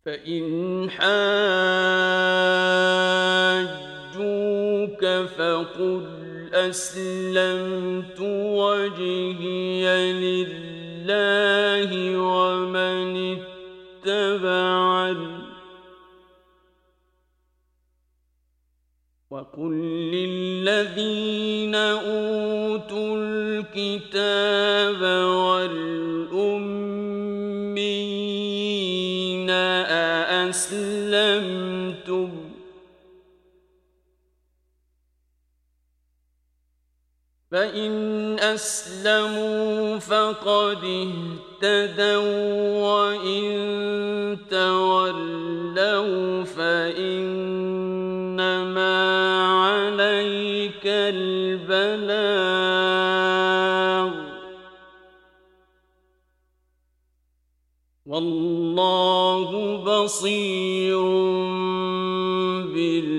فإن حاجوك فقل أسلمت وجهي لله ومن اتبعني وقل للذين أوتوا الكتاب والأميين أأسلمتم فإن أسلموا فقد اهتدوا وإن تولوا فإنما عليك البلاغ والله بصير بالعباد